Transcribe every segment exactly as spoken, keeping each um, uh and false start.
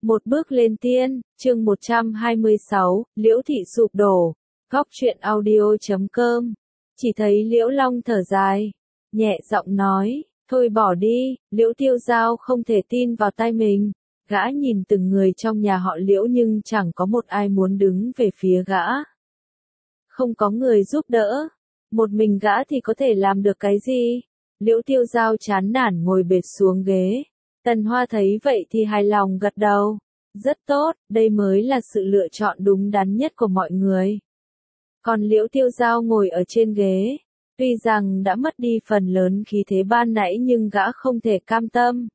Một bước lên tiên, chương một trăm hai mươi sáu, Liễu Thị sụp đổ. Góc truyện audio chấm com. Chỉ thấy Liễu Long thở dài, nhẹ giọng nói, thôi bỏ đi. Liễu Tiêu Giao không thể tin vào tai mình. Gã nhìn từng người trong nhà họ Liễu nhưng chẳng có một ai muốn đứng về phía gã. Không có người giúp đỡ. Một mình gã thì có thể làm được cái gì? Liễu Tiêu Giao chán nản ngồi bệt xuống ghế. Tần Hoa thấy vậy thì hài lòng gật đầu. Rất tốt, đây mới là sự lựa chọn đúng đắn nhất của mọi người. Còn Liễu Tiêu Giao ngồi ở trên ghế. Tuy rằng đã mất đi phần lớn khí thế ban nãy nhưng gã không thể cam tâm.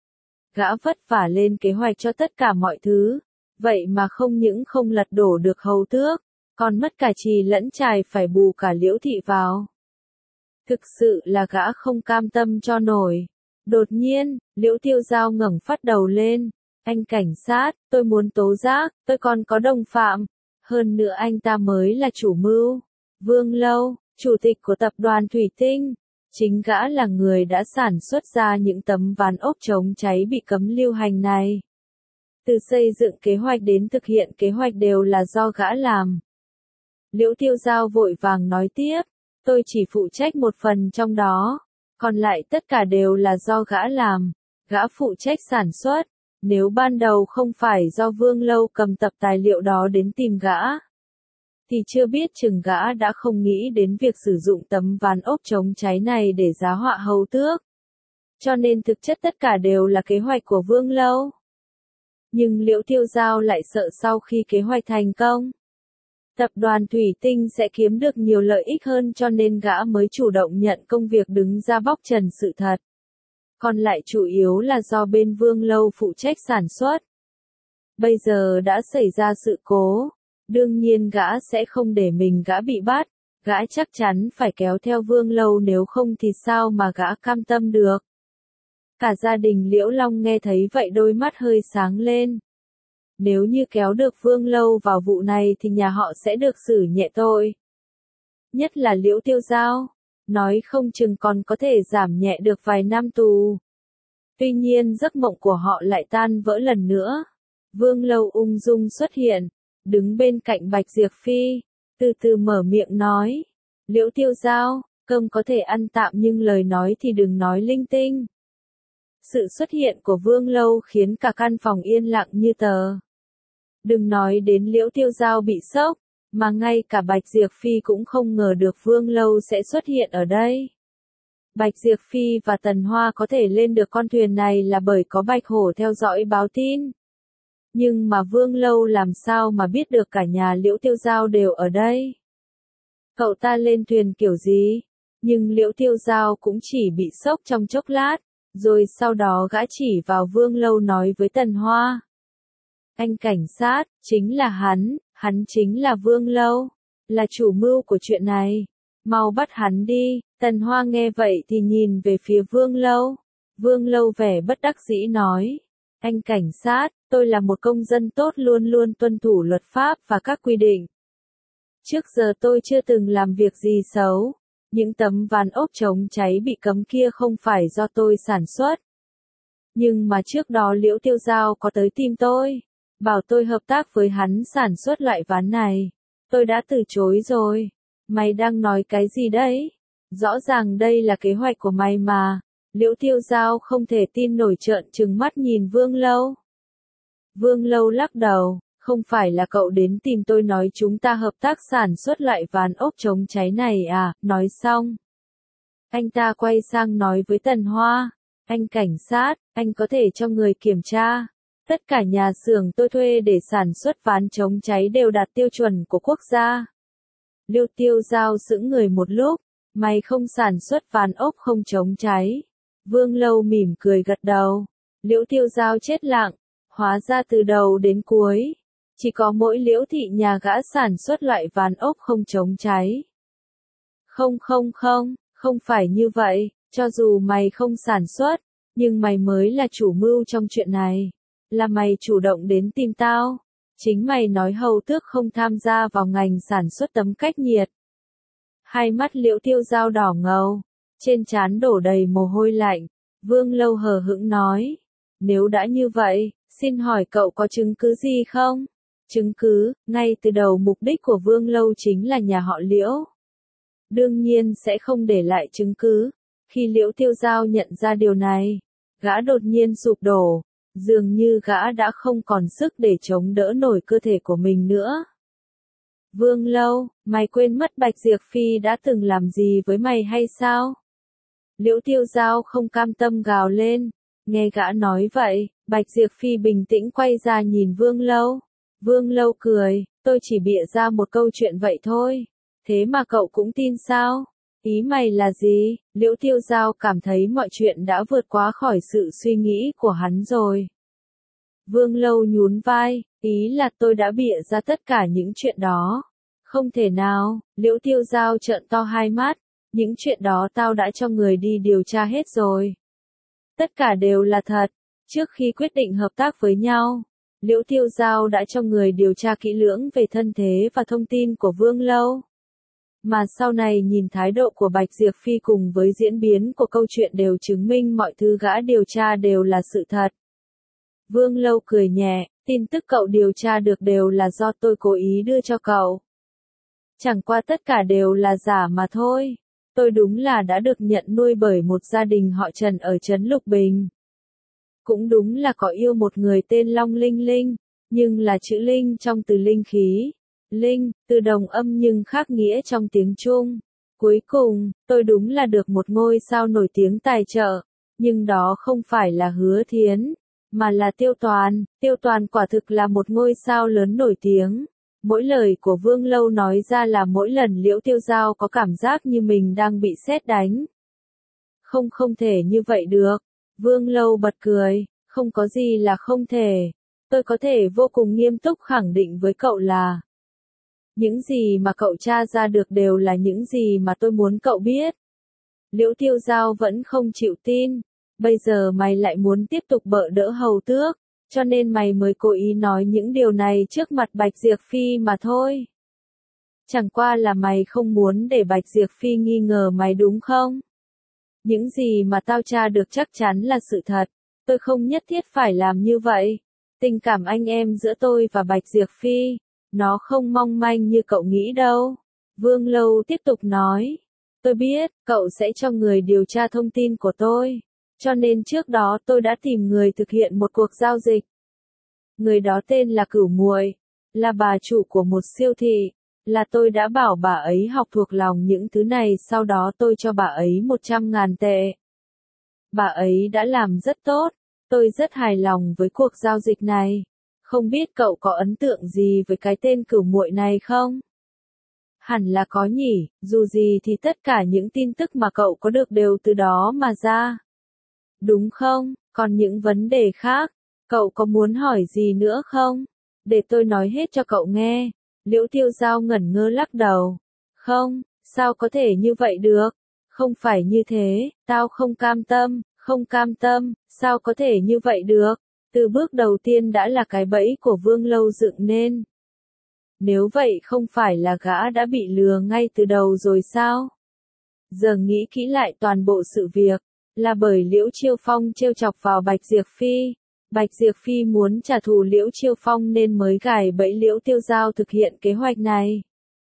Gã vất vả lên kế hoạch cho tất cả mọi thứ. Vậy mà không những không lật đổ được hầu tước, còn mất cả trì lẫn trài phải bù cả Liễu Thị vào. Thực sự là gã không cam tâm cho nổi. Đột nhiên, Liễu Tiêu Giao ngẩng phát đầu lên. Anh cảnh sát, tôi muốn tố giác, tôi còn có đồng phạm. Hơn nữa anh ta mới là chủ mưu. Vương Lâu, chủ tịch của tập đoàn Thủy Tinh. Chính gã là người đã sản xuất ra những tấm ván ốp chống cháy bị cấm lưu hành này. Từ xây dựng kế hoạch đến thực hiện kế hoạch đều là do gã làm. Liễu Tiêu Giao vội vàng nói tiếp, tôi chỉ phụ trách một phần trong đó. Còn lại tất cả đều là do gã làm. Gã phụ trách sản xuất. Nếu ban đầu không phải do Vương Lâu cầm tập tài liệu đó đến tìm gã, thì chưa biết chừng gã đã không nghĩ đến việc sử dụng tấm ván ốp chống cháy này để giá họa hầu tước. Cho nên thực chất tất cả đều là kế hoạch của Vương Lâu. Nhưng Liễu Tiêu Giao lại sợ sau khi kế hoạch thành công, tập đoàn Thủy Tinh sẽ kiếm được nhiều lợi ích hơn, cho nên gã mới chủ động nhận công việc đứng ra bóc trần sự thật. Còn lại chủ yếu là do bên Vương Lâu phụ trách sản xuất. Bây giờ đã xảy ra sự cố, đương nhiên gã sẽ không để mình gã bị bắt, gã chắc chắn phải kéo theo Vương Lâu, nếu không thì sao mà gã cam tâm được. Cả gia đình Liễu Long nghe thấy vậy đôi mắt hơi sáng lên. Nếu như kéo được Vương Lâu vào vụ này thì nhà họ sẽ được xử nhẹ tội. Nhất là Liễu Tiêu Giao, nói không chừng còn có thể giảm nhẹ được vài năm tù. Tuy nhiên giấc mộng của họ lại tan vỡ lần nữa. Vương Lâu ung dung xuất hiện, đứng bên cạnh Bạch Diệp Phi, từ từ mở miệng nói, Liễu Tiêu Giao, cơm có thể ăn tạm nhưng lời nói thì đừng nói linh tinh. Sự xuất hiện của Vương Lâu khiến cả căn phòng yên lặng như tờ. Đừng nói đến Liễu Tiêu Giao bị sốc, mà ngay cả Bạch Diệp Phi cũng không ngờ được Vương Lâu sẽ xuất hiện ở đây. Bạch Diệp Phi và Tần Hoa có thể lên được con thuyền này là bởi có Bạch Hổ theo dõi báo tin. Nhưng mà Vương Lâu làm sao mà biết được cả nhà Liễu Tiêu Giao đều ở đây? Cậu ta lên thuyền kiểu gì? Nhưng Liễu Tiêu Giao cũng chỉ bị sốc trong chốc lát, rồi sau đó gã chỉ vào Vương Lâu nói với Tần Hoa. Anh cảnh sát, chính là hắn, hắn chính là Vương Lâu, là chủ mưu của chuyện này. Mau bắt hắn đi. Tần Hoa nghe vậy thì nhìn về phía Vương Lâu. Vương Lâu vẻ bất đắc dĩ nói, anh cảnh sát, tôi là một công dân tốt luôn luôn tuân thủ luật pháp và các quy định. Trước giờ tôi chưa từng làm việc gì xấu. Những tấm ván ốp chống cháy bị cấm kia không phải do tôi sản xuất. Nhưng mà trước đó Liễu Tiêu Giao có tới tìm tôi, bảo tôi hợp tác với hắn sản xuất loại ván này. Tôi đã từ chối rồi. Mày đang nói cái gì đấy? Rõ ràng đây là kế hoạch của mày mà. Liễu Tiêu Giao không thể tin nổi, trợn trừng mắt nhìn Vương Lâu. Vương Lâu lắc đầu, không phải là cậu đến tìm tôi nói chúng ta hợp tác sản xuất loại ván ốp chống cháy này à? Nói xong, anh ta quay sang nói với Tần Hoa, anh cảnh sát, anh có thể cho người kiểm tra. Tất cả nhà xưởng tôi thuê để sản xuất ván chống cháy đều đạt tiêu chuẩn của quốc gia. Liễu Tiêu Giao sững người một lúc, mày không sản xuất ván ốp không chống cháy. Vương Lâu mỉm cười gật đầu. Liễu Tiêu Giao chết lặng, hóa ra từ đầu đến cuối, chỉ có mỗi Liễu Thị nhà gã sản xuất loại ván ốp không chống cháy. Không không không, không phải như vậy, cho dù mày không sản xuất, nhưng mày mới là chủ mưu trong chuyện này. Là mày chủ động đến tìm tao. Chính mày nói hầu tước không tham gia vào ngành sản xuất tấm cách nhiệt. Hai mắt Liễu Tiêu Giao đỏ ngầu, trên trán đổ đầy mồ hôi lạnh. Vương Lâu hờ hững nói, nếu đã như vậy, Xin hỏi cậu có chứng cứ gì không? Chứng cứ, ngay từ đầu mục đích của Vương Lâu chính là nhà họ Liễu. Đương nhiên sẽ không để lại chứng cứ. Khi Liễu Tiêu Giao nhận ra điều này, gã đột nhiên sụp đổ, dường như gã đã không còn sức để chống đỡ nổi cơ thể của mình nữa. Vương Lâu, mày quên mất Bạch Diệp Phi đã từng làm gì với mày hay sao? Liễu Tiêu Giao không cam tâm gào lên, nghe gã nói vậy, Bạch Diệp Phi bình tĩnh quay ra nhìn Vương Lâu. Vương Lâu cười, tôi chỉ bịa ra một câu chuyện vậy thôi, thế mà cậu cũng tin sao? Ý mày là gì? Liễu Tiêu Giao cảm thấy mọi chuyện đã vượt quá khỏi sự suy nghĩ của hắn rồi. Vương Lâu nhún vai, ý là tôi đã bịa ra tất cả những chuyện đó. Không thể nào, Liễu Tiêu Giao trợn to hai mắt, những chuyện đó tao đã cho người đi điều tra hết rồi. Tất cả đều là thật, trước khi quyết định hợp tác với nhau, Liễu Tiêu Giao đã cho người điều tra kỹ lưỡng về thân thế và thông tin của Vương Lâu. Mà sau này nhìn thái độ của Bạch Diệp Phi cùng với diễn biến của câu chuyện đều chứng minh mọi thứ gã điều tra đều là sự thật. Vương Lâu cười nhẹ, tin tức cậu điều tra được đều là do tôi cố ý đưa cho cậu. Chẳng qua tất cả đều là giả mà thôi. Tôi đúng là đã được nhận nuôi bởi một gia đình họ Trần ở trấn Lục Bình. Cũng đúng là có yêu một người tên Long Linh Linh, nhưng là chữ Linh trong từ linh khí. Linh, từ đồng âm nhưng khác nghĩa trong tiếng Trung. Cuối cùng, tôi đúng là được một ngôi sao nổi tiếng tài trợ, nhưng đó không phải là Hứa Thiến, mà là Tiêu Toàn. Tiêu Toàn quả thực là một ngôi sao lớn nổi tiếng. Mỗi lời của Vương Lâu nói ra là mỗi lần Liễu Tiêu Giao có cảm giác như mình đang bị sét đánh. Không không thể như vậy được. Vương Lâu bật cười, không có gì là không thể. Tôi có thể vô cùng nghiêm túc khẳng định với cậu là những gì mà cậu tra ra được đều là những gì mà tôi muốn cậu biết. Liễu Tiêu Giao vẫn không chịu tin. Bây giờ mày lại muốn tiếp tục bợ đỡ Hầu Tước, cho nên mày mới cố ý nói những điều này trước mặt Bạch Diệp Phi mà thôi. Chẳng qua là mày không muốn để Bạch Diệp Phi nghi ngờ mày đúng không? Những gì mà tao tra được chắc chắn là sự thật. Tôi không nhất thiết phải làm như vậy. Tình cảm anh em giữa tôi và Bạch Diệp Phi, nó không mong manh như cậu nghĩ đâu. Vương Lâu tiếp tục nói. Tôi biết, cậu sẽ cho người điều tra thông tin của tôi. Cho nên trước đó tôi đã tìm người thực hiện một cuộc giao dịch. Người đó tên là Cửu Muội, là bà chủ của một siêu thị. Là tôi đã bảo bà ấy học thuộc lòng những thứ này, sau đó tôi cho bà ấy một trăm ngàn tệ. Bà ấy đã làm rất tốt, tôi rất hài lòng với cuộc giao dịch này. Không biết cậu có ấn tượng gì với cái tên Cửu Muội này không? Hẳn là có nhỉ, dù gì thì tất cả những tin tức mà cậu có được đều từ đó mà ra. Đúng không? Còn những vấn đề khác, cậu có muốn hỏi gì nữa không? Để tôi nói hết cho cậu nghe. Liễu Tiêu Giao ngẩn ngơ lắc đầu. Không, sao có thể như vậy được? Không phải như thế, tao không cam tâm, không cam tâm, sao có thể như vậy được? Từ bước đầu tiên đã là cái bẫy của Vương Lâu dựng nên. Nếu vậy không phải là gã đã bị lừa ngay từ đầu rồi sao? Giờ nghĩ kỹ lại toàn bộ sự việc, là bởi Liễu Chiêu Phong trêu chọc vào Bạch Diệp Phi. Bạch Diệp Phi muốn trả thù Liễu Chiêu Phong nên mới gài bẫy Liễu Tiêu Giao thực hiện kế hoạch này.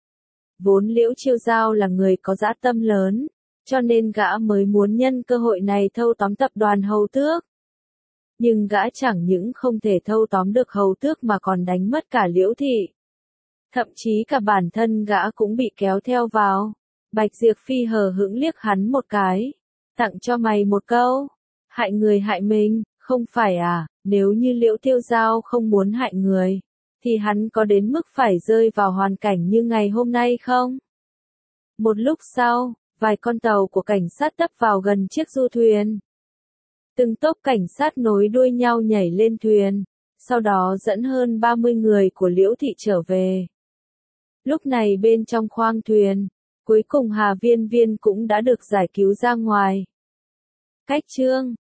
Vốn Liễu Chiêu Giao là người có dã tâm lớn, cho nên gã mới muốn nhân cơ hội này thâu tóm tập đoàn Hầu Tước. Nhưng gã chẳng những không thể thâu tóm được Hầu Tước mà còn đánh mất cả Liễu Thị. Thậm chí cả bản thân gã cũng bị kéo theo vào. Bạch Diệp Phi hờ hững liếc hắn một cái. Tặng cho mày một câu. Hại người hại mình, không phải à? Nếu như Liễu Tiêu Giao không muốn hại người, thì hắn có đến mức phải rơi vào hoàn cảnh như ngày hôm nay không? Một lúc sau, vài con tàu của cảnh sát tấp vào gần chiếc du thuyền. Từng tốp cảnh sát nối đuôi nhau nhảy lên thuyền, sau đó dẫn hơn ba mươi người của Liễu Thị trở về. Lúc này bên trong khoang thuyền, cuối cùng Hà Viên Viên cũng đã được giải cứu ra ngoài. Cách chương